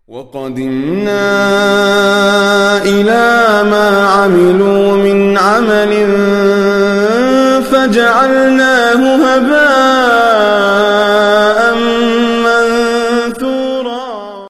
وقدمنا إلى ما عملوا من عمل فجعلناه هباء